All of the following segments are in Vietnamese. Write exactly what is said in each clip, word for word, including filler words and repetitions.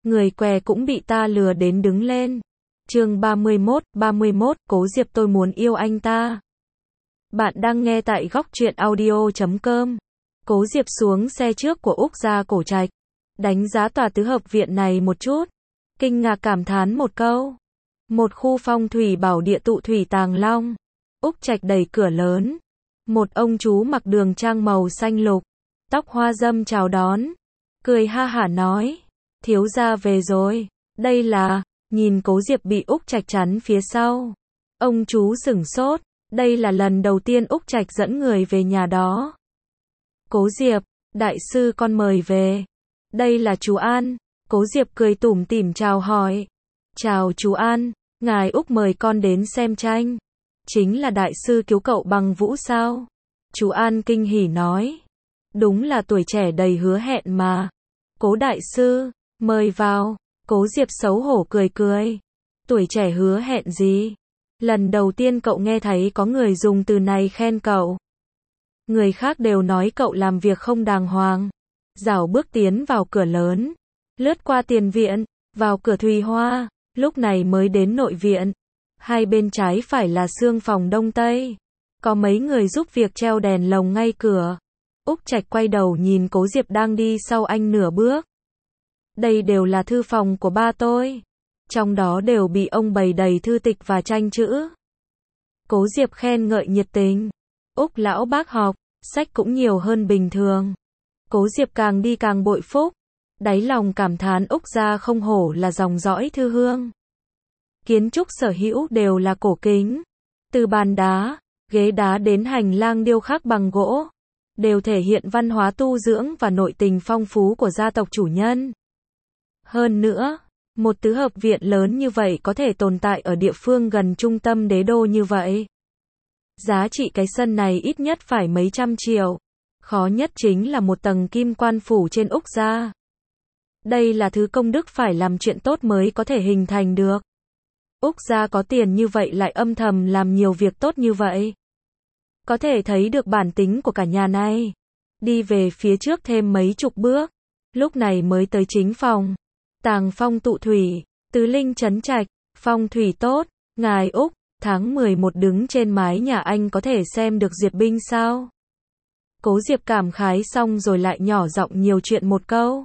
người què cũng bị ta lừa đến đứng lên. Chương ba mươi mốt, ba mươi mốt, Cố Diệp tôi muốn yêu anh ta. Bạn đang nghe tại góc truyện audio chấm com. Cố Diệp xuống xe trước của Úc Gia Cổ Trạch, đánh giá tòa tứ hợp viện này một chút, kinh ngạc cảm thán một câu. Một khu phong thủy bảo địa tụ thủy tàng long. Úc Trạch đẩy cửa lớn. Một ông chú mặc đường trang màu xanh lục, tóc hoa dâm chào đón, cười ha hả nói, thiếu gia về rồi, đây là, nhìn Cố Diệp bị Úc Trạch chắn phía sau. Ông chú sửng sốt, đây là lần đầu tiên Úc Trạch dẫn người về nhà đó. Cố Diệp, đại sư con mời về. Đây là chú An. Cố Diệp cười tủm tỉm chào hỏi. Chào chú An, ngài Úc mời con đến xem tranh. Chính là đại sư cứu cậu bằng vũ sao? Chú An kinh hỉ nói. Đúng là tuổi trẻ đầy hứa hẹn mà. Cố đại sư, mời vào. Cố Diệp xấu hổ cười cười. Tuổi trẻ hứa hẹn gì? Lần đầu tiên cậu nghe thấy có người dùng từ này khen cậu. Người khác đều nói cậu làm việc không đàng hoàng. Rảo bước tiến vào cửa lớn, lướt qua tiền viện, vào cửa Thùy Hoa, lúc này mới đến nội viện. Hai bên trái phải là xương phòng đông tây. Có mấy người giúp việc treo đèn lồng ngay cửa. Úc Trạch quay đầu nhìn Cố Diệp đang đi sau anh nửa bước. Đây đều là thư phòng của ba tôi. Trong đó đều bị ông bày đầy thư tịch và tranh chữ. Cố Diệp khen ngợi nhiệt tình. Úc lão bác học, sách cũng nhiều hơn bình thường. Cố Diệp càng đi càng bội phúc. Đáy lòng cảm thán Úc gia không hổ là dòng dõi thư hương. Kiến trúc sở hữu đều là cổ kính. Từ bàn đá, ghế đá đến hành lang điêu khắc bằng gỗ, đều thể hiện văn hóa tu dưỡng và nội tình phong phú của gia tộc chủ nhân. Hơn nữa, một tứ hợp viện lớn như vậy có thể tồn tại ở địa phương gần trung tâm đế đô như vậy. Giá trị cái sân này ít nhất phải mấy trăm triệu. Khó nhất chính là một tầng kim quan phủ trên Úc gia. Đây là thứ công đức phải làm chuyện tốt mới có thể hình thành được. Úc gia có tiền như vậy lại âm thầm làm nhiều việc tốt như vậy. Có thể thấy được bản tính của cả nhà này. Đi về phía trước thêm mấy chục bước, lúc này mới tới chính phòng. Tàng phong tụ thủy, tứ linh trấn trạch, phong thủy tốt, ngài Úc, tháng mười một đứng trên mái nhà anh có thể xem được Diệp binh sao? Cố Diệp cảm khái xong rồi lại nhỏ giọng nhiều chuyện một câu.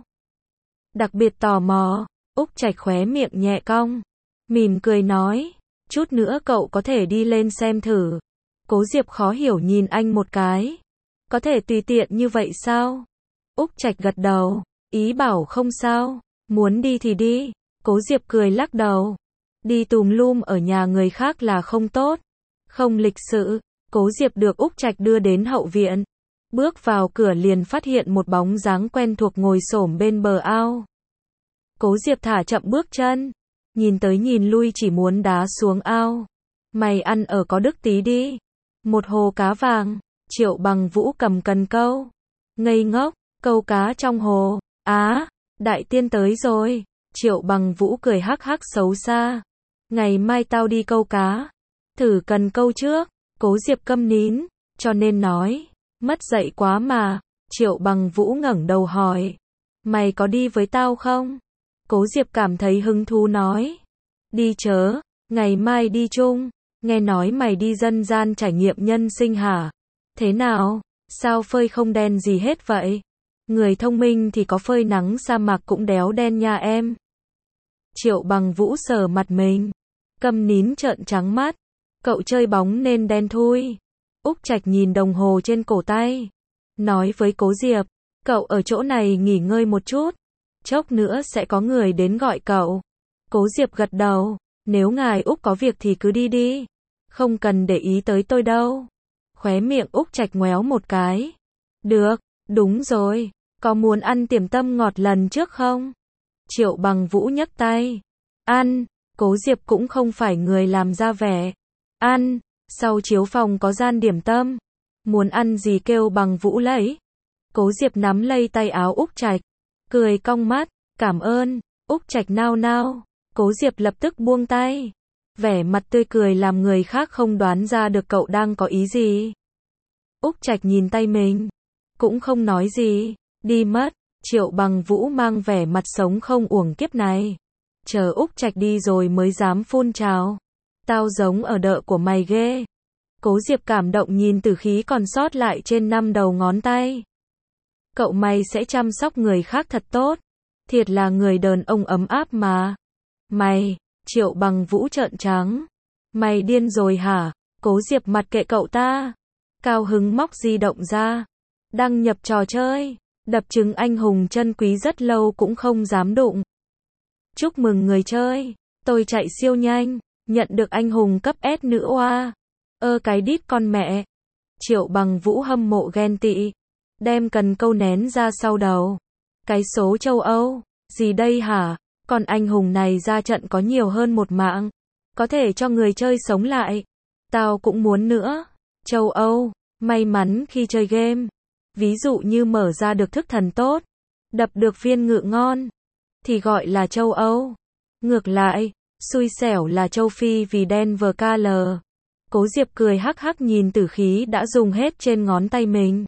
Đặc biệt tò mò, Úc Trạch khóe miệng nhẹ cong, mỉm cười nói, chút nữa cậu có thể đi lên xem thử. Cố Diệp khó hiểu nhìn anh một cái. Có thể tùy tiện như vậy sao? Úc Trạch gật đầu, ý bảo không sao, muốn đi thì đi. Cố Diệp cười lắc đầu. Đi tùm lum ở nhà người khác là không tốt, không lịch sự. Cố Diệp được Úc Trạch đưa đến hậu viện. Bước vào cửa liền phát hiện một bóng dáng quen thuộc ngồi xổm bên bờ ao. Cố Diệp thả chậm bước chân, nhìn tới nhìn lui chỉ muốn đá xuống ao. Mày ăn ở có đức tí đi. Một hồ cá vàng, Triệu Bằng Vũ cầm cần câu. Ngây ngốc, câu cá trong hồ. Á, đại tiên tới rồi. Triệu Bằng Vũ cười hắc hắc xấu xa. Ngày mai tao đi câu cá. Thử cần câu trước. Cố Diệp câm nín, cho nên nói. Mất dạy quá mà. Triệu Bằng Vũ ngẩng đầu hỏi. Mày có đi với tao không? Cố Diệp cảm thấy hứng thú nói. Đi chớ, ngày mai đi chung. Nghe nói mày đi dân gian trải nghiệm nhân sinh hả? Thế nào? Sao phơi không đen gì hết vậy? Người thông minh thì có phơi nắng sa mạc cũng đéo đen nha em. Triệu Bằng Vũ sờ mặt mình. Câm nín trợn trắng mắt. Cậu chơi bóng nên đen thui. Úc Trạch nhìn đồng hồ trên cổ tay. Nói với Cố Diệp. Cậu ở chỗ này nghỉ ngơi một chút. Chốc nữa sẽ có người đến gọi cậu. Cố Diệp gật đầu. Nếu ngài Úc có việc thì cứ đi đi. Không cần để ý tới tôi đâu. Khóe miệng Úc Trạch ngoéo một cái. Được, đúng rồi. Có muốn ăn tiềm tâm ngọt lần trước không? Triệu Bằng Vũ nhấc tay. Ăn. Cố Diệp cũng không phải người làm ra vẻ. Ăn. Sau chiếu phòng có gian điểm tâm. Muốn ăn gì kêu Bằng Vũ lấy. Cố Diệp nắm lấy tay áo Úc Trạch. Cười cong mắt. Cảm ơn. Úc Trạch nao nao. Cố Diệp lập tức buông tay. Vẻ mặt tươi cười làm người khác không đoán ra được cậu đang có ý gì. Úc Trạch nhìn tay mình. Cũng không nói gì. Đi mất. Triệu Bằng Vũ mang vẻ mặt sống không uổng kiếp này. Chờ Úc Trạch đi rồi mới dám phun trào. Tao giống ở đợ của mày ghê. Cố Diệp cảm động nhìn tử khí còn sót lại trên năm đầu ngón tay. Cậu mày sẽ chăm sóc người khác thật tốt. Thiệt là người đàn ông ấm áp mà. Mày, Triệu Bằng Vũ trợn trắng. Mày điên rồi hả? Cố Diệp mặt kệ cậu ta. Cao hứng móc di động ra. Đăng nhập trò chơi. Đập trứng anh hùng chân quý rất lâu cũng không dám đụng. Chúc mừng người chơi. Tôi chạy siêu nhanh. Nhận được anh hùng cấp S nữ oa. Ơ cái đít con mẹ. Triệu Bằng Vũ hâm mộ ghen tị. Đem cần câu nén ra sau đầu. Cái số châu Âu. Gì đây hả? Còn anh hùng này ra trận có nhiều hơn một mạng. Có thể cho người chơi sống lại. Tao cũng muốn nữa. Châu Âu. May mắn khi chơi game. Ví dụ như mở ra được thức thần tốt. Đập được viên ngự ngon. Thì gọi là châu Âu. Ngược lại. Xui xẻo là châu Phi vì Denver ca lờ. Cố Diệp cười hắc hắc nhìn tử khí đã dùng hết trên ngón tay mình.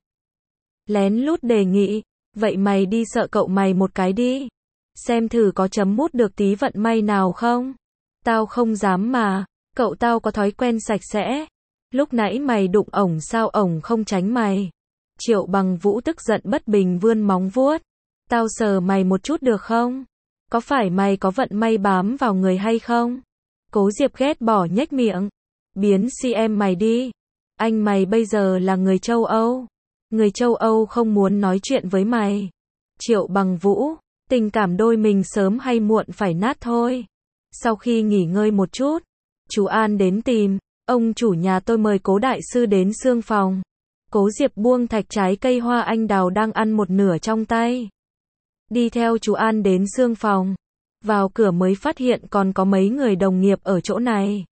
Lén lút đề nghị. Vậy mày đi sợ cậu mày một cái đi. Xem thử có chấm mút được tí vận may nào không. Tao không dám mà. Cậu tao có thói quen sạch sẽ. Lúc nãy mày đụng ổng sao ổng không tránh mày. Triệu Bằng Vũ tức giận bất bình vươn móng vuốt. Tao sờ mày một chút được không? Có phải mày có vận may bám vào người hay không? Cố Diệp ghét bỏ nhếch miệng. Biến xê em mày đi. Anh mày bây giờ là người châu Âu. Người châu Âu không muốn nói chuyện với mày. Triệu Bằng Vũ. Tình cảm đôi mình sớm hay muộn phải nát thôi. Sau khi nghỉ ngơi một chút. Chú An đến tìm. Ông chủ nhà tôi mời Cố đại sư đến xương phòng. Cố Diệp buông thạch trái cây hoa anh đào đang ăn một nửa trong tay. Đi theo chú An đến xương phòng. Vào cửa mới phát hiện còn có mấy người đồng nghiệp ở chỗ này.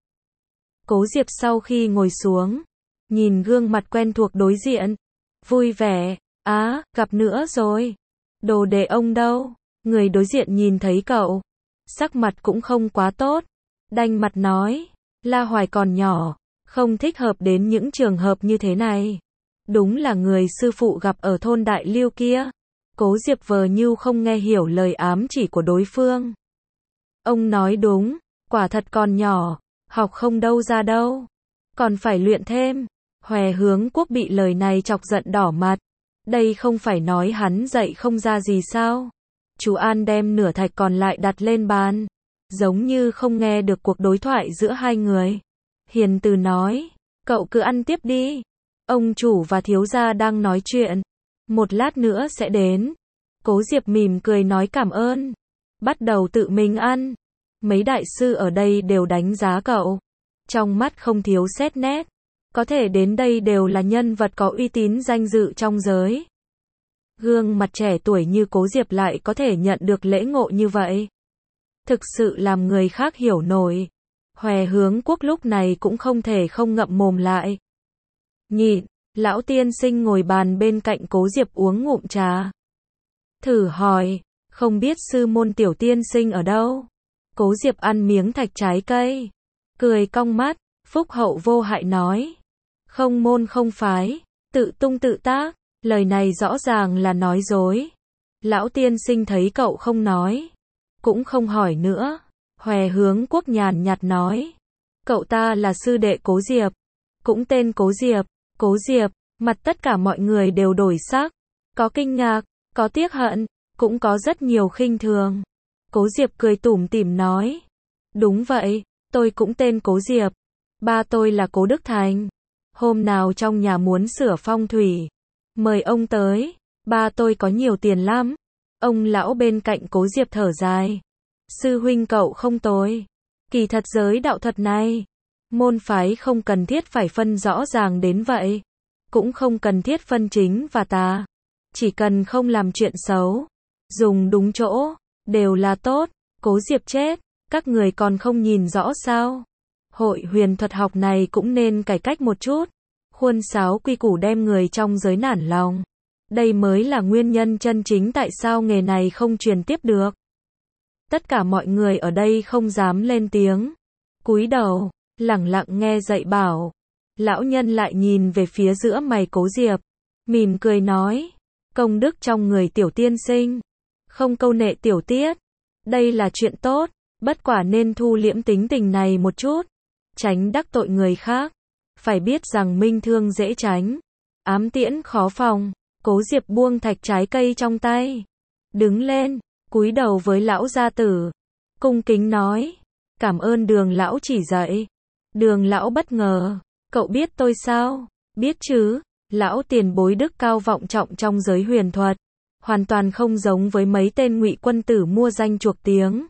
Cố Diệp sau khi ngồi xuống. Nhìn gương mặt quen thuộc đối diện. Vui vẻ. Á, à, gặp nữa rồi. Đồ đệ ông đâu? Người đối diện nhìn thấy cậu. Sắc mặt cũng không quá tốt. Đanh mặt nói. La Hoài còn nhỏ. Không thích hợp đến những trường hợp như thế này. Đúng là người sư phụ gặp ở thôn Đại Liêu kia. Cố Diệp vờ như không nghe hiểu lời ám chỉ của đối phương. Ông nói đúng. Quả thật còn nhỏ. Học không đâu ra đâu. Còn phải luyện thêm. Hòe Hướng Quốc bị lời này chọc giận đỏ mặt. Đây không phải nói hắn dạy không ra gì sao? Chú An đem nửa thạch còn lại đặt lên bàn. Giống như không nghe được cuộc đối thoại giữa hai người. Hiền từ nói. Cậu cứ ăn tiếp đi. Ông chủ và thiếu gia đang nói chuyện. Một lát nữa sẽ đến. Cố Diệp mỉm cười nói cảm ơn. Bắt đầu tự mình ăn. Mấy đại sư ở đây đều đánh giá cậu. Trong mắt không thiếu xét nét. Có thể đến đây đều là nhân vật có uy tín danh dự trong giới. Gương mặt trẻ tuổi như Cố Diệp lại có thể nhận được lễ ngộ như vậy. Thực sự làm người khác hiểu nổi. Hòe Hướng Quốc lúc này cũng không thể không ngậm mồm lại. Nhịn, lão tiên sinh ngồi bàn bên cạnh Cố Diệp uống ngụm trà. Thử hỏi, không biết sư môn tiểu tiên sinh ở đâu? Cố Diệp ăn miếng thạch trái cây. Cười cong mắt, phúc hậu vô hại nói. Không môn không phái, tự tung tự tác, lời này rõ ràng là nói dối. Lão tiên sinh thấy cậu không nói, cũng không hỏi nữa. Hòe Hướng Quốc nhàn nhạt nói. Cậu ta là sư đệ Cố Diệp, cũng tên Cố Diệp. Cố Diệp, mặt tất cả mọi người đều đổi sắc. Có kinh ngạc, có tiếc hận, cũng có rất nhiều khinh thường. Cố Diệp cười tủm tỉm nói. Đúng vậy, tôi cũng tên Cố Diệp. Ba tôi là Cố Đức Thành. Hôm nào trong nhà muốn sửa phong thủy, mời ông tới. Ba tôi có nhiều tiền lắm. Ông lão bên cạnh Cố Diệp thở dài. Sư huynh cậu không tồi. Kỳ thật giới đạo thuật này, môn phái không cần thiết phải phân rõ ràng đến vậy. Cũng không cần thiết phân chính và tà. Chỉ cần không làm chuyện xấu, dùng đúng chỗ, đều là tốt. Cố Diệp chết, các người còn không nhìn rõ sao? Hội huyền thuật học này cũng nên cải cách một chút. Khuôn sáo quy củ đem người trong giới nản lòng. Đây mới là nguyên nhân chân chính tại sao nghề này không truyền tiếp được. Tất cả mọi người ở đây không dám lên tiếng. Cúi đầu, lẳng lặng nghe dạy bảo. Lão nhân lại nhìn về phía giữa mày Cố Diệp. Mỉm cười nói. công đức trong người tiểu tiên sinh, không câu nệ tiểu tiết. Đây là chuyện tốt, bất quả nên thu liễm tính tình này một chút, tránh đắc tội người khác. Phải biết rằng minh thương dễ tránh, ám tiễn khó phòng. Cố Diệp buông thạch trái cây trong tay, đứng lên, cúi đầu với lão gia tử, cung kính nói, cảm ơn Đường lão chỉ dạy. Đường lão bất ngờ, cậu biết tôi sao? Biết chứ, lão tiền bối đức cao vọng trọng trong giới huyền thuật, hoàn toàn không giống với mấy tên ngụy quân tử mua danh chuộc tiếng.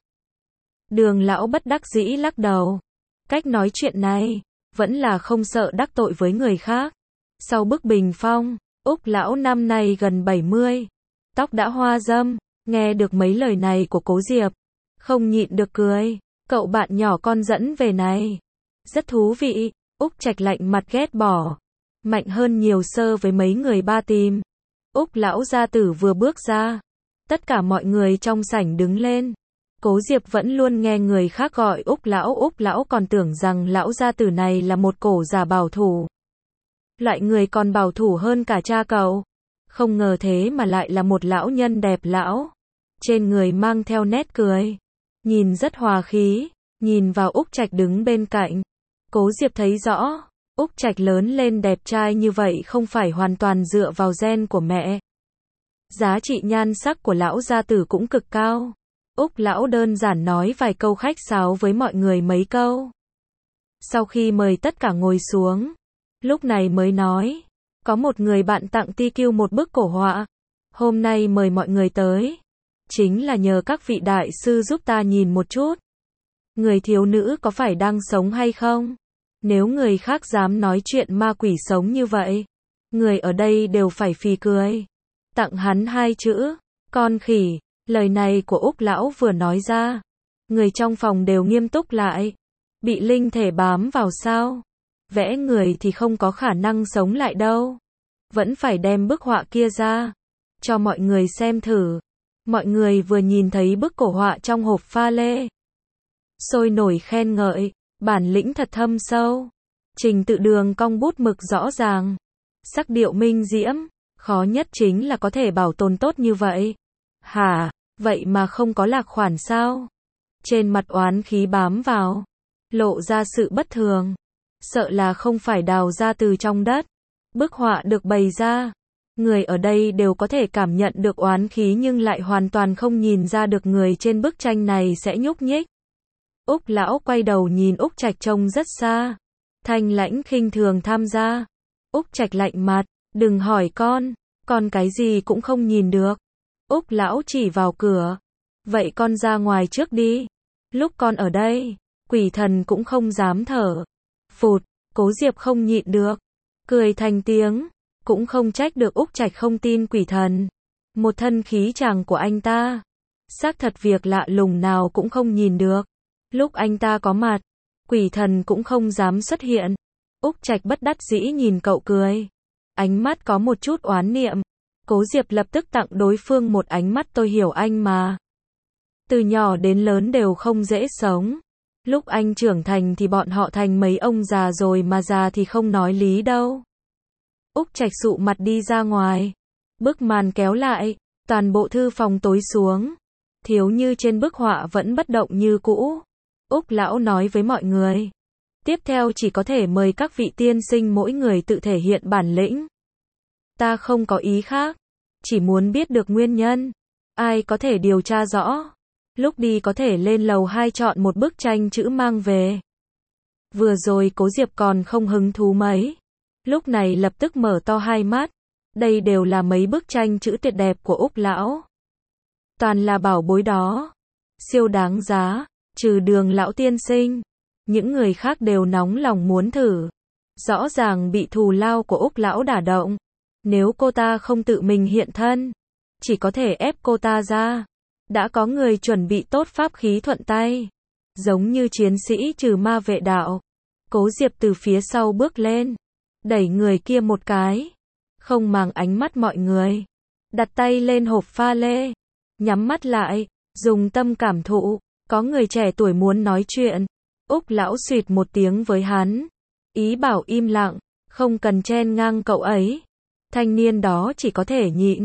Đường lão bất đắc dĩ lắc đầu, cách nói chuyện này, vẫn là không sợ đắc tội với người khác. Sau bức bình phong, Úc lão năm nay gần bảy mươi, tóc đã hoa râm, nghe được mấy lời này của Cố Diệp, không nhịn được cười, cậu bạn nhỏ con dẫn về này, rất thú vị. Úc Trạch lạnh mặt ghét bỏ, mạnh hơn nhiều so với mấy người ba tìm. Úc lão gia tử vừa bước ra, tất cả mọi người trong sảnh đứng lên. Cố Diệp vẫn luôn nghe người khác gọi Úc lão Úc lão còn tưởng rằng lão gia tử này là một cổ giả bảo thủ. Loại người còn bảo thủ hơn cả cha cậu. Không ngờ thế mà lại là một lão nhân đẹp lão. Trên người mang theo nét cười. Nhìn rất hòa khí. Nhìn vào Úc Trạch đứng bên cạnh. Cố Diệp thấy rõ. Úc Trạch lớn lên đẹp trai như vậy không phải hoàn toàn dựa vào gen của mẹ. Giá trị nhan sắc của lão gia tử cũng cực cao. Úc lão đơn giản nói vài câu khách sáo với mọi người mấy câu. Sau khi mời tất cả ngồi xuống, lúc này mới nói, có một người bạn tặng Ti Kiêu một bức cổ họa, hôm nay mời mọi người tới, chính là nhờ các vị đại sư giúp ta nhìn một chút. Người thiếu nữ có phải đang sống hay không? Nếu người khác dám nói chuyện ma quỷ sống như vậy, người ở đây đều phải phì cười. Tặng hắn hai chữ, con khỉ. Lời này của Úc lão vừa nói ra, người trong phòng đều nghiêm túc lại. Bị linh thể bám vào sao? Vẽ người thì không có khả năng sống lại đâu. Vẫn phải đem bức họa kia ra, cho mọi người xem thử. Mọi người vừa nhìn thấy bức cổ họa trong hộp pha lê, sôi nổi khen ngợi, bản lĩnh thật thâm sâu. Trình tự đường cong bút mực rõ ràng, sắc điệu minh diễm, khó nhất chính là có thể bảo tồn tốt như vậy. Hả, vậy mà không có lạc khoản sao? Trên mặt oán khí bám vào, lộ ra sự bất thường. Sợ là không phải đào ra từ trong đất. Bức họa được bày ra, người ở đây đều có thể cảm nhận được oán khí nhưng lại hoàn toàn không nhìn ra được người trên bức tranh này sẽ nhúc nhích. Úc lão quay đầu nhìn Úc Trạch trông rất xa. Thanh lãnh khinh thường tham gia. Úc Trạch lạnh mặt, đừng hỏi con, con cái gì cũng không nhìn được. Úc lão chỉ vào cửa. Vậy con ra ngoài trước đi. Lúc con ở đây, quỷ thần cũng không dám thở. Phụt, Cố Diệp không nhịn được, cười thành tiếng. Cũng không trách được Úc Trạch không tin quỷ thần. Một thân khí chàng của anh ta, xác thật việc lạ lùng nào cũng không nhìn được. Lúc anh ta có mặt, quỷ thần cũng không dám xuất hiện. Úc Trạch bất đắc dĩ nhìn cậu cười, ánh mắt có một chút oán niệm. Cố Diệp lập tức tặng đối phương một ánh mắt, tôi hiểu anh mà. Từ nhỏ đến lớn đều không dễ sống. Lúc anh trưởng thành thì bọn họ thành mấy ông già rồi, mà già thì không nói lý đâu. Úc Trạch sụ mặt đi ra ngoài. Bức màn kéo lại, toàn bộ thư phòng tối xuống. Thiếu Như trên bức họa vẫn bất động như cũ. Úc lão nói với mọi người, tiếp theo chỉ có thể mời các vị tiên sinh mỗi người tự thể hiện bản lĩnh. Ta không có ý khác, chỉ muốn biết được nguyên nhân. Ai có thể điều tra rõ. Lúc đi có thể lên lầu hai chọn một bức tranh chữ mang về. Vừa rồi Cố Diệp còn không hứng thú mấy, lúc này lập tức mở to hai mắt. Đây đều là mấy bức tranh chữ tuyệt đẹp của Úc lão. Toàn là bảo bối đó, siêu đáng giá, trừ Đường lão tiên sinh. Những người khác đều nóng lòng muốn thử. Rõ ràng bị thù lao của Úc lão đả động. Nếu cô ta không tự mình hiện thân, chỉ có thể ép cô ta ra. Đã có người chuẩn bị tốt pháp khí thuận tay, giống như chiến sĩ trừ ma vệ đạo. Cố Diệp từ phía sau bước lên, đẩy người kia một cái, không màng ánh mắt mọi người, đặt tay lên hộp pha lê, nhắm mắt lại, dùng tâm cảm thụ. Có người trẻ tuổi muốn nói chuyện. Úc lão xuyệt một tiếng với hắn, ý bảo im lặng, không cần chen ngang cậu ấy. Thanh niên đó chỉ có thể nhịn.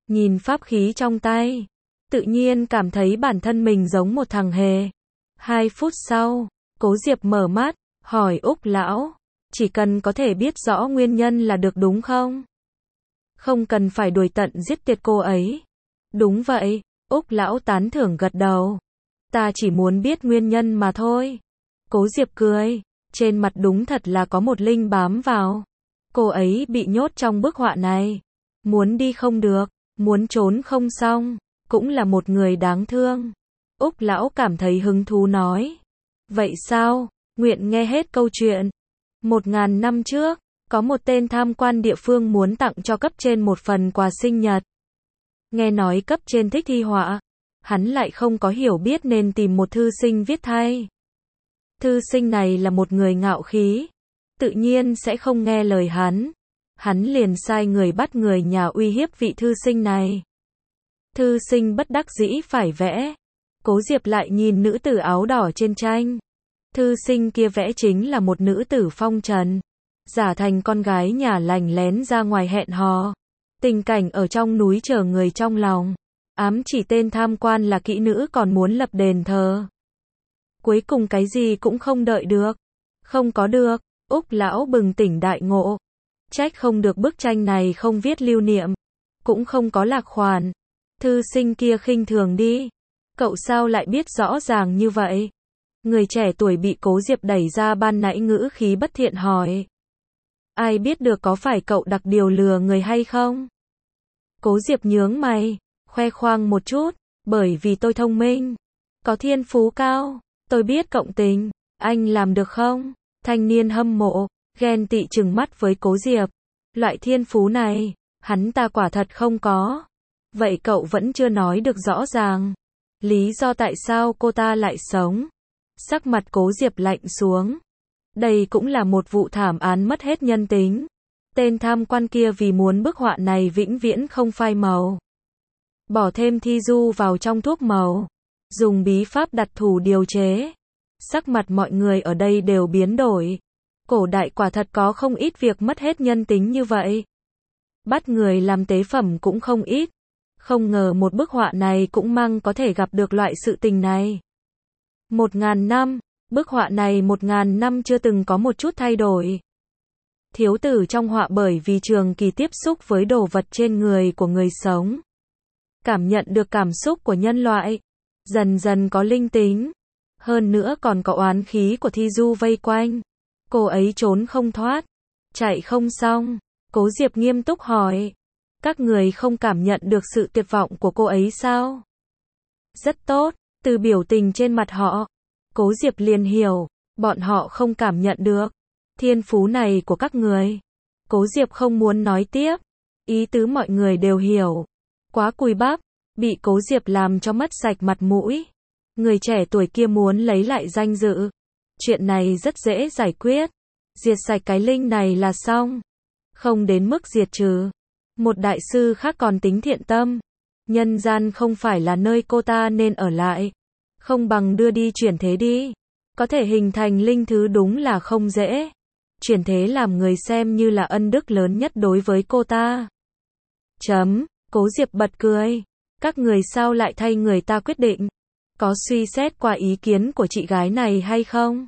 nhìn pháp khí trong tay, tự nhiên cảm thấy bản thân mình giống một thằng hề. Hai phút sau, Cố Diệp mở mắt, hỏi Úc lão, chỉ cần có thể biết rõ nguyên nhân là được đúng không? Không cần phải đuổi tận giết tiệt cô ấy. Đúng vậy, Úc lão tán thưởng gật đầu. Ta chỉ muốn biết nguyên nhân mà thôi. Cố Diệp cười, trên mặt đúng thật là có một linh bám vào. Cô ấy bị nhốt trong bức họa này. Muốn đi không được, muốn trốn không xong, cũng là một người đáng thương. Úc lão cảm thấy hứng thú nói. Vậy sao, nguyện nghe hết câu chuyện. Một ngàn năm trước, có một tên tham quan địa phương muốn tặng cho cấp trên một phần quà sinh nhật. Nghe nói cấp trên thích thi họa, hắn lại không có hiểu biết nên tìm một thư sinh viết thay. Thư sinh này là một người ngạo khí, tự nhiên sẽ không nghe lời hắn. Hắn liền sai người bắt người nhà uy hiếp vị thư sinh này. Thư sinh bất đắc dĩ phải vẽ. Cố Diệp lại nhìn nữ tử áo đỏ trên tranh. Thư sinh kia vẽ chính là một nữ tử phong trần, giả thành con gái nhà lành lén ra ngoài hẹn hò. Tình cảnh ở trong núi chờ người trong lòng. Ám chỉ tên tham quan là kỹ nữ còn muốn lập đền thờ. Cuối cùng cái gì cũng không đợi được. Không có được, Úc lão bừng tỉnh đại ngộ. Trách không được bức tranh này không viết lưu niệm, cũng không có lạc khoản. Thư sinh kia khinh thường đi. Cậu sao lại biết rõ ràng như vậy? Người trẻ tuổi bị Cố Diệp đẩy ra ban nãy ngữ khí bất thiện hỏi. Ai biết được có phải cậu đặc điều lừa người hay không? Cố Diệp nhướng mày, khoe khoang một chút, bởi vì tôi thông minh, có thiên phú cao, tôi biết cộng tình, anh làm được không? Thanh niên hâm mộ, ghen tị trừng mắt với Cố Diệp. Loại thiên phú này, hắn ta quả thật không có. Vậy cậu vẫn chưa nói được rõ ràng. Lý do tại sao cô ta lại sống? Sắc mặt Cố Diệp lạnh xuống. Đây cũng là một vụ thảm án mất hết nhân tính. Tên tham quan kia vì muốn bức họa này vĩnh viễn không phai màu. Bỏ thêm thi du vào trong thuốc màu. Dùng bí pháp đặc thù điều chế. Sắc mặt mọi người ở đây đều biến đổi. Cổ đại quả thật có không ít việc mất hết nhân tính như vậy. Bắt người làm tế phẩm cũng không ít. Không ngờ một bức họa này cũng mang có thể gặp được loại sự tình này. Một ngàn năm, bức họa này một ngàn năm chưa từng có một chút thay đổi. Thiếu tử trong họa bởi vì trường kỳ tiếp xúc với đồ vật trên người của người sống. Cảm nhận được cảm xúc của nhân loại. Dần dần có linh tính. Hơn nữa còn có oán khí của thi du vây quanh. Cô ấy trốn không thoát. Chạy không xong. Cố Diệp nghiêm túc hỏi. Các người không cảm nhận được sự tuyệt vọng của cô ấy sao? Rất tốt. Từ biểu tình trên mặt họ, Cố Diệp liền hiểu, bọn họ không cảm nhận được thiên phú này của các người. Cố Diệp không muốn nói tiếp, ý tứ mọi người đều hiểu. Quá cùi bắp, bị Cố Diệp làm cho mất sạch mặt mũi. Người trẻ tuổi kia muốn lấy lại danh dự. Chuyện này rất dễ giải quyết. Diệt sạch cái linh này là xong. Không đến mức diệt trừ. Một đại sư khác còn tính thiện tâm. Nhân gian không phải là nơi cô ta nên ở lại. Không bằng đưa đi chuyển thế đi. Có thể hình thành linh thứ đúng là không dễ. Chuyển thế làm người xem như là ân đức lớn nhất đối với cô ta. Chấm, Cố Diệp bật cười. Các người sao lại thay người ta quyết định? Có suy xét qua ý kiến của chị gái này hay không?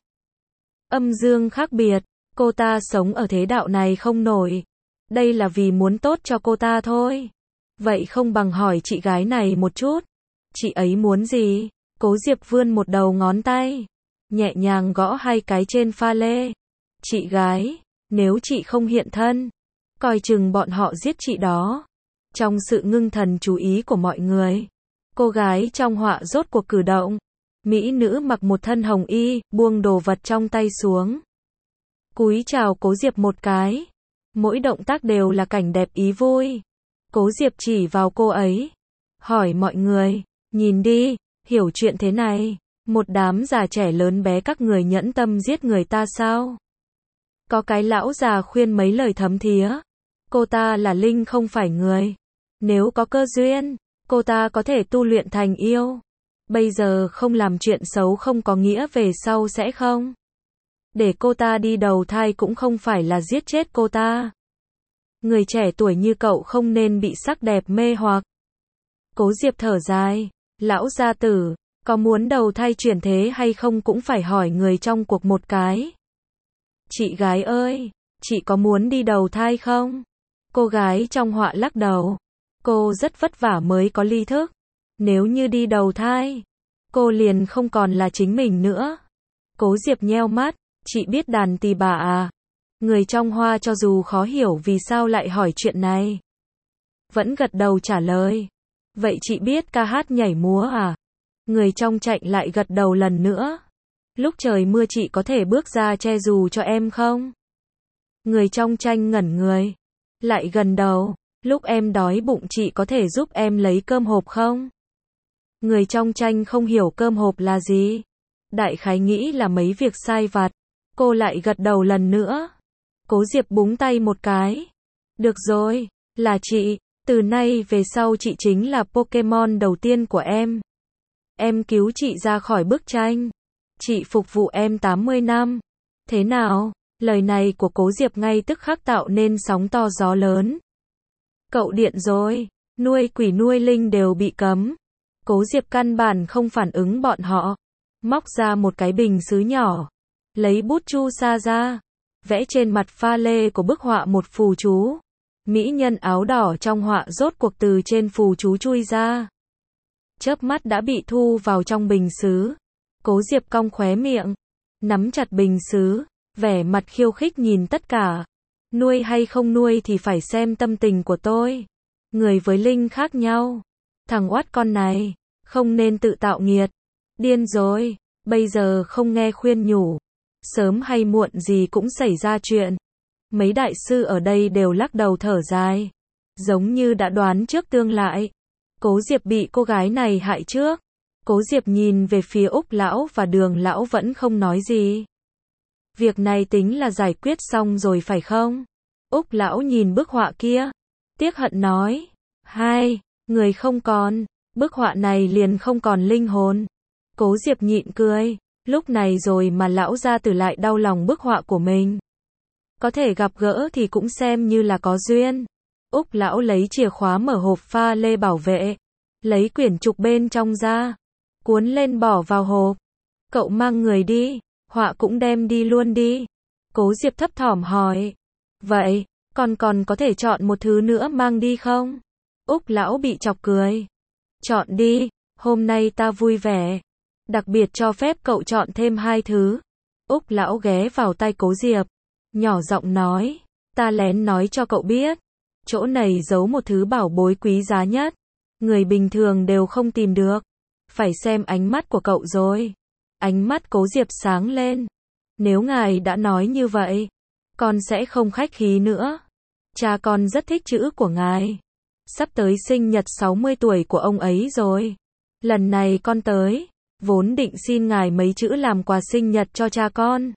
Âm dương khác biệt, cô ta sống ở thế đạo này không nổi. Đây là vì muốn tốt cho cô ta thôi. Vậy không bằng hỏi chị gái này một chút. Chị ấy muốn gì? Cố Diệp vươn một đầu ngón tay, nhẹ nhàng gõ hai cái trên pha lê. Chị gái, nếu chị không hiện thân, coi chừng bọn họ giết chị đó. Trong sự ngưng thần chú ý của mọi người, cô gái trong họa rốt cuộc cử động. Mỹ nữ mặc một thân hồng y, buông đồ vật trong tay xuống. Cúi chào Cố Diệp một cái. Mỗi động tác đều là cảnh đẹp ý vui. Cố Diệp chỉ vào cô ấy, hỏi mọi người, nhìn đi, hiểu chuyện thế này, một đám già trẻ lớn bé các người nhẫn tâm giết người ta sao? Có cái lão già khuyên mấy lời thấm thía, cô ta là linh không phải người. Nếu có cơ duyên, cô ta có thể tu luyện thành yêu. Bây giờ không làm chuyện xấu không có nghĩa về sau sẽ không. Để cô ta đi đầu thai cũng không phải là giết chết cô ta. Người trẻ tuổi như cậu không nên bị sắc đẹp mê hoặc. Cố Diệp thở dài. Lão gia tử, có muốn đầu thai chuyển thế hay không cũng phải hỏi người trong cuộc một cái. Chị gái ơi, chị có muốn đi đầu thai không? Cô gái trong họa lắc đầu. Cô rất vất vả mới có ly thức. Nếu như đi đầu thai, cô liền không còn là chính mình nữa. Cố Diệp nheo mắt. Chị biết đàn tỳ bà à? Người trong hoa cho dù khó hiểu vì sao lại hỏi chuyện này, vẫn gật đầu trả lời. Vậy chị biết ca hát nhảy múa à? Người trong chạnh lại gật đầu lần nữa. Lúc trời mưa chị có thể bước ra che dù cho em không? Người trong tranh ngẩn người. Lại gần đầu. Lúc em đói bụng chị có thể giúp em lấy cơm hộp không? Người trong tranh không hiểu cơm hộp là gì. Đại khái nghĩ là mấy việc sai vặt. Cô lại gật đầu lần nữa. Cố Diệp búng tay một cái. Được rồi, là chị. Từ nay về sau chị chính là Pokemon đầu tiên của em. Em cứu chị ra khỏi bức tranh. Chị phục vụ em tám mươi năm. Thế nào? Lời này của Cố Diệp ngay tức khắc tạo nên sóng to gió lớn. Cậu điện rồi. Nuôi quỷ nuôi linh đều bị cấm. Cố Diệp căn bản không phản ứng bọn họ. Móc ra một cái bình sứ nhỏ. Lấy bút chu sa ra. Vẽ trên mặt pha lê của bức họa một phù chú. Mỹ nhân áo đỏ trong họa rốt cuộc từ trên phù chú chui ra. Chớp mắt đã bị thu vào trong bình sứ. Cố Diệp cong khóe miệng. Nắm chặt bình sứ. Vẻ mặt khiêu khích nhìn tất cả. Nuôi hay không nuôi thì phải xem tâm tình của tôi. Người với linh khác nhau. Thằng oát con này. Không nên tự tạo nghiệt. Điên rồi. Bây giờ không nghe khuyên nhủ. Sớm hay muộn gì cũng xảy ra chuyện. Mấy đại sư ở đây đều lắc đầu thở dài. Giống như đã đoán trước tương lại. Cố Diệp bị cô gái này hại trước. Cố Diệp nhìn về phía Úc lão và Đường lão vẫn không nói gì. Việc này tính là giải quyết xong rồi phải không? Úc lão nhìn bức họa kia. Tiếc hận nói. Hai, người không còn. Bức họa này liền không còn linh hồn. Cố Diệp nhịn cười. Lúc này rồi mà lão gia tử lại đau lòng bức họa của mình. Có thể gặp gỡ thì cũng xem như là có duyên. Úc lão lấy chìa khóa mở hộp pha lê bảo vệ. Lấy quyển trục bên trong ra. Cuốn lên bỏ vào hộp. Cậu mang người đi. Họa cũng đem đi luôn đi. Cố Diệp thấp thỏm hỏi. Vậy, còn còn có thể chọn một thứ nữa mang đi không? Úc lão bị chọc cười. Chọn đi, hôm nay ta vui vẻ. Đặc biệt cho phép cậu chọn thêm hai thứ. Úc lão ghé vào tai Cố Diệp. Nhỏ giọng nói. Ta lén nói cho cậu biết. Chỗ này giấu một thứ bảo bối quý giá nhất. Người bình thường đều không tìm được. Phải xem ánh mắt của cậu rồi. Ánh mắt Cố Diệp sáng lên. Nếu ngài đã nói như vậy, con sẽ không khách khí nữa. Cha con rất thích chữ của ngài. Sắp tới sinh nhật sáu mươi tuổi của ông ấy rồi. Lần này con tới, vốn định xin ngài mấy chữ làm quà sinh nhật cho cha con.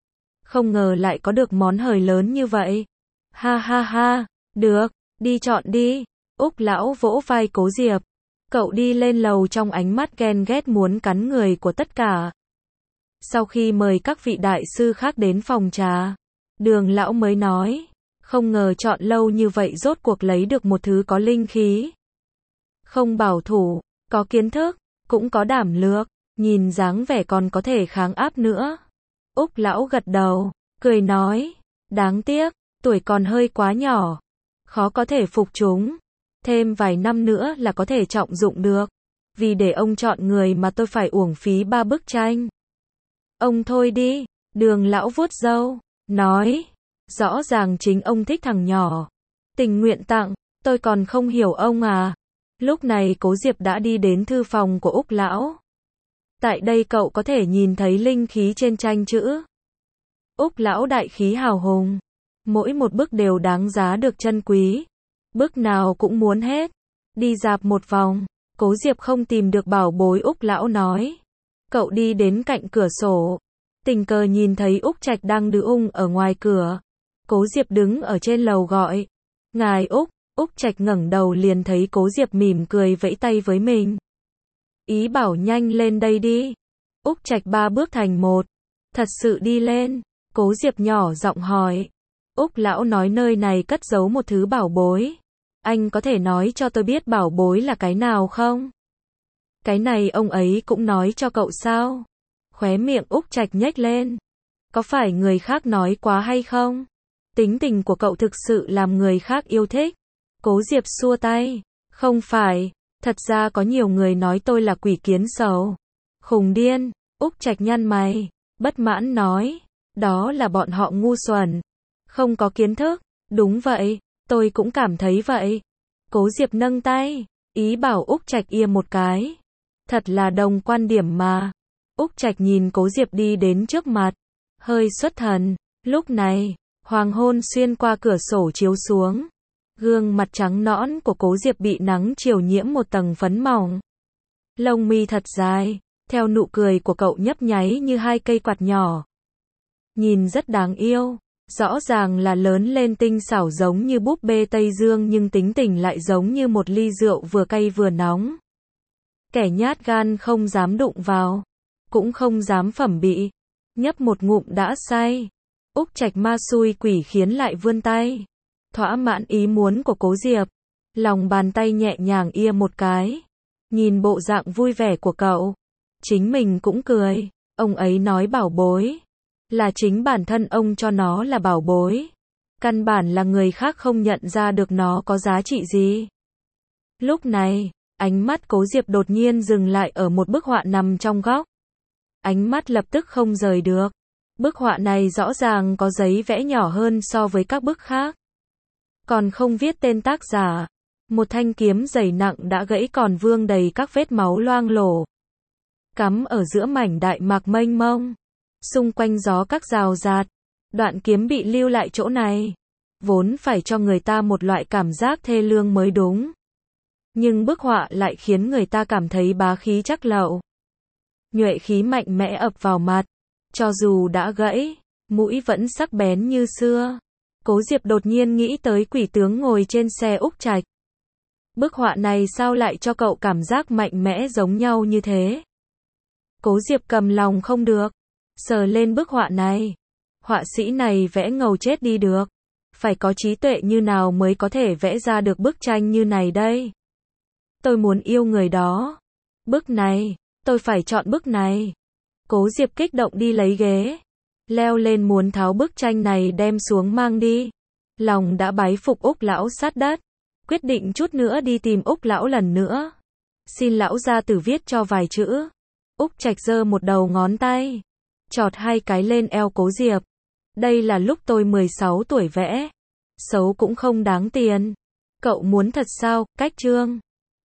Không ngờ lại có được món hời lớn như vậy. Ha ha ha, được, đi chọn đi. Úc lão vỗ vai Cố Diệp. Cậu đi lên lầu trong ánh mắt ghen ghét muốn cắn người của tất cả. Sau khi mời các vị đại sư khác đến phòng trà, Đường lão mới nói. Không ngờ chọn lâu như vậy rốt cuộc lấy được một thứ có linh khí. Không bảo thủ, có kiến thức, cũng có đảm lược, nhìn dáng vẻ còn có thể kháng áp nữa. Úc lão gật đầu, cười nói. Đáng tiếc, tuổi còn hơi quá nhỏ. Khó có thể phục chúng. Thêm vài năm nữa là có thể trọng dụng được. Vì để ông chọn người mà tôi phải uổng phí ba bức tranh. Ông thôi đi, Đường lão vuốt râu, nói. Rõ ràng chính ông thích thằng nhỏ. Tình nguyện tặng, tôi còn không hiểu ông à. Lúc này Cố Diệp đã đi đến thư phòng của Úc lão. Tại đây cậu có thể nhìn thấy linh khí trên tranh chữ. Úc lão đại khí hào hùng. Mỗi một bức đều đáng giá được trân quý. Bức nào cũng muốn hết. Đi dạp một vòng, Cố Diệp không tìm được bảo bối. Úc lão nói. Cậu đi đến cạnh cửa sổ. Tình cờ nhìn thấy Úc Trạch đang đứ ung ở ngoài cửa. Cố Diệp đứng ở trên lầu gọi. Ngài Úc. Úc Trạch ngẩng đầu liền thấy Cố Diệp mỉm cười vẫy tay với mình. Ý bảo nhanh lên đây đi. Úc Trạch ba bước thành một. Thật sự đi lên. Cố Diệp nhỏ giọng hỏi. Úc lão nói nơi này cất giấu một thứ bảo bối. anh có thể nói cho tôi biết bảo bối là cái nào không? Cái này ông ấy cũng nói cho cậu sao? Khóe miệng Úc Trạch nhếch lên. Có phải người khác nói quá hay không? Tính tình của cậu thực sự làm người khác yêu thích. Cố Diệp xua tay. Không phải, thật ra có nhiều người nói tôi là quỷ kiến sầu. Khùng điên, Úc Trạch nhăn mày, bất mãn nói. Đó là bọn họ ngu xuẩn. Không có kiến thức. Đúng vậy, tôi cũng cảm thấy vậy. Cố Diệp nâng tay, ý bảo Úc Trạch im một cái. Thật là đồng quan điểm mà. Úc Trạch nhìn Cố Diệp đi đến trước mặt, hơi xuất thần. Lúc này, hoàng hôn xuyên qua cửa sổ chiếu xuống. Gương mặt trắng nõn của Cố Diệp bị nắng chiều nhiễm một tầng phấn mỏng. Lông mi thật dài, theo nụ cười của cậu nhấp nháy như hai cây quạt nhỏ. Nhìn rất đáng yêu. Rõ ràng là lớn lên tinh xảo giống như búp bê Tây Dương nhưng tính tình lại giống như một ly rượu vừa cay vừa nóng. Kẻ nhát gan không dám đụng vào, cũng không dám phẩm bị. Nhấp một ngụm đã say. Úc Trạch ma xui quỷ khiến lại vươn tay. Thỏa mãn ý muốn của Cố Diệp. Lòng bàn tay nhẹ nhàng ia một cái. Nhìn bộ dạng vui vẻ của cậu. Chính mình cũng cười. Ông ấy nói bảo bối. Là chính bản thân ông cho nó là bảo bối. Căn bản là người khác không nhận ra được nó có giá trị gì. Lúc này, ánh mắt Cố Diệp đột nhiên dừng lại ở một bức họa nằm trong góc. Ánh mắt lập tức không rời được. Bức họa này rõ ràng có giấy vẽ nhỏ hơn so với các bức khác. Còn không viết tên tác giả. Một thanh kiếm dày nặng đã gãy còn vương đầy các vết máu loang lổ. Cắm ở giữa mảnh đại mạc mênh mông. Xung quanh gió các rào rạt. Đoạn kiếm bị lưu lại chỗ này. Vốn phải cho người ta một loại cảm giác thê lương mới đúng. Nhưng bức họa lại khiến người ta cảm thấy bá khí chắc lậu. Nhuệ khí mạnh mẽ ập vào mặt. Cho dù đã gãy, mũi vẫn sắc bén như xưa. Cố Diệp đột nhiên nghĩ tới quỷ tướng ngồi trên xe Úc Trạch. Bức họa này sao lại cho cậu cảm giác mạnh mẽ giống nhau như thế? Cố Diệp cầm lòng không được. Sờ lên bức họa này. Họa sĩ này vẽ ngầu chết đi được. Phải có trí tuệ như nào mới có thể vẽ ra được bức tranh như này đây? Tôi muốn yêu người đó. Bức này, tôi phải chọn bức này. Cố Diệp kích động đi lấy ghế. Leo lên muốn tháo bức tranh này đem xuống mang đi. Lòng đã bái phục Úc lão sát đất. Quyết định chút nữa đi tìm Úc lão lần nữa. Xin lão gia tử viết cho vài chữ. Úc Trạch giơ một đầu ngón tay. Chọt hai cái lên eo Cố Diệp. Đây là lúc tôi mười sáu tuổi vẽ. Xấu cũng không đáng tiền. Cậu muốn thật sao? Cách chương.